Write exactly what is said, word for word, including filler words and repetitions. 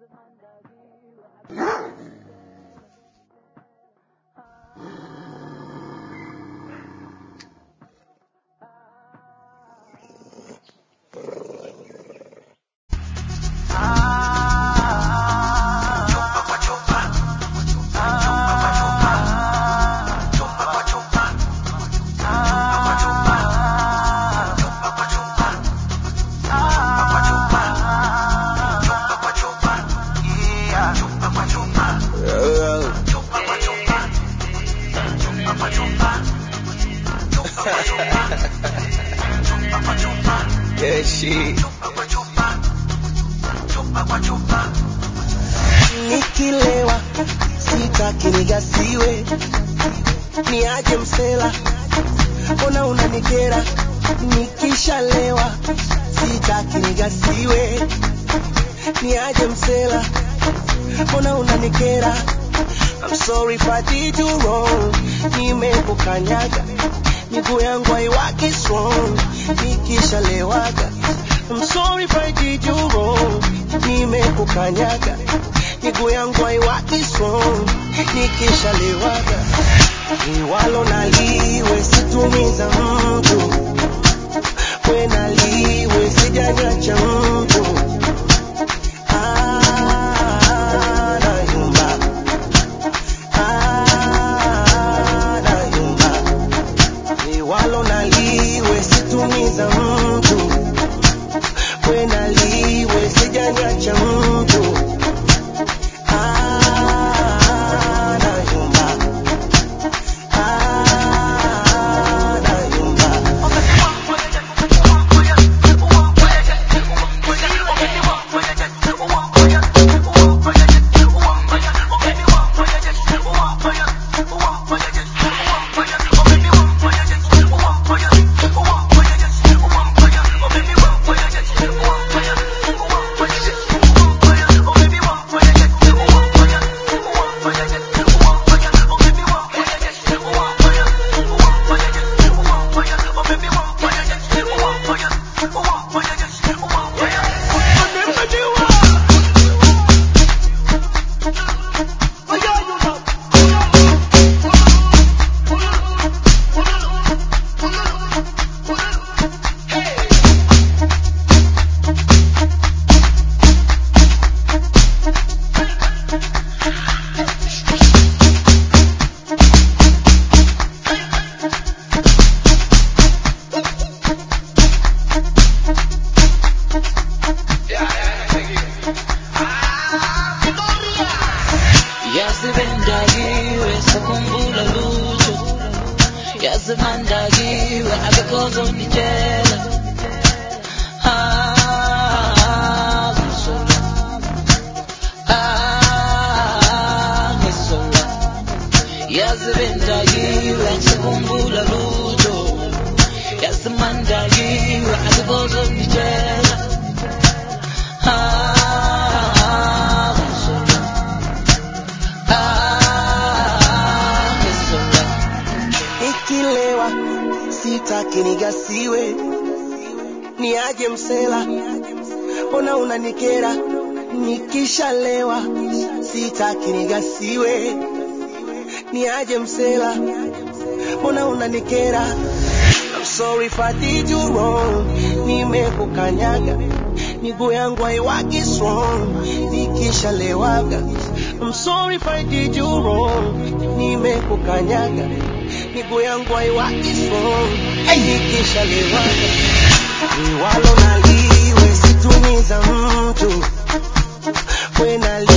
Yeah, shit. Nikilewa sitaki nigasiwe, niaje msela, mbona unanikera? Nikishalewa sitaki nigasiwe, niaje msela, mbona unanikera? I'm sorry if I did you wrong, nimekukanyaga, miguu yangu haiwaki strong, nikishalewaga. I'm sorry if I did you wrong, nimekukanyaga, miguu yangu haiwaki strong, nikishalewaga. Liwalo na liwe situmiza mtu, we na liwe sijanyacha mtu. Ah, nayumba. Ah, nayumba. Liwalo na liwe situmiza mtu, we na liwe sijanyacha mtu. Ah, nayumba. Ah, nayumba. Yazibendakiwe sakhumbula lutho, yazimandakiwe akekho ozonditshela. Ah, ngizola. Ah, ngizola. Yazibendakiwe sakhumbula lutho, yazimandakiwe akekho ozonditshela. Ah, Nikilewa sitaki nigasiwe, niaje msela, mbona unanikera? Nikishalewa sitaki nigasiwe, niaje msela, mbona unanikera? I'm sorry if I did you wrong, nimekukanyaga, miguu yangu haiwaki strong, nikishalewaga. I'm sorry if I did you wrong, nimekukanyaga, miguu yangu haiwaki strong, nikishalewaga. Liwalo na liwe situmiza mtu, we na liwe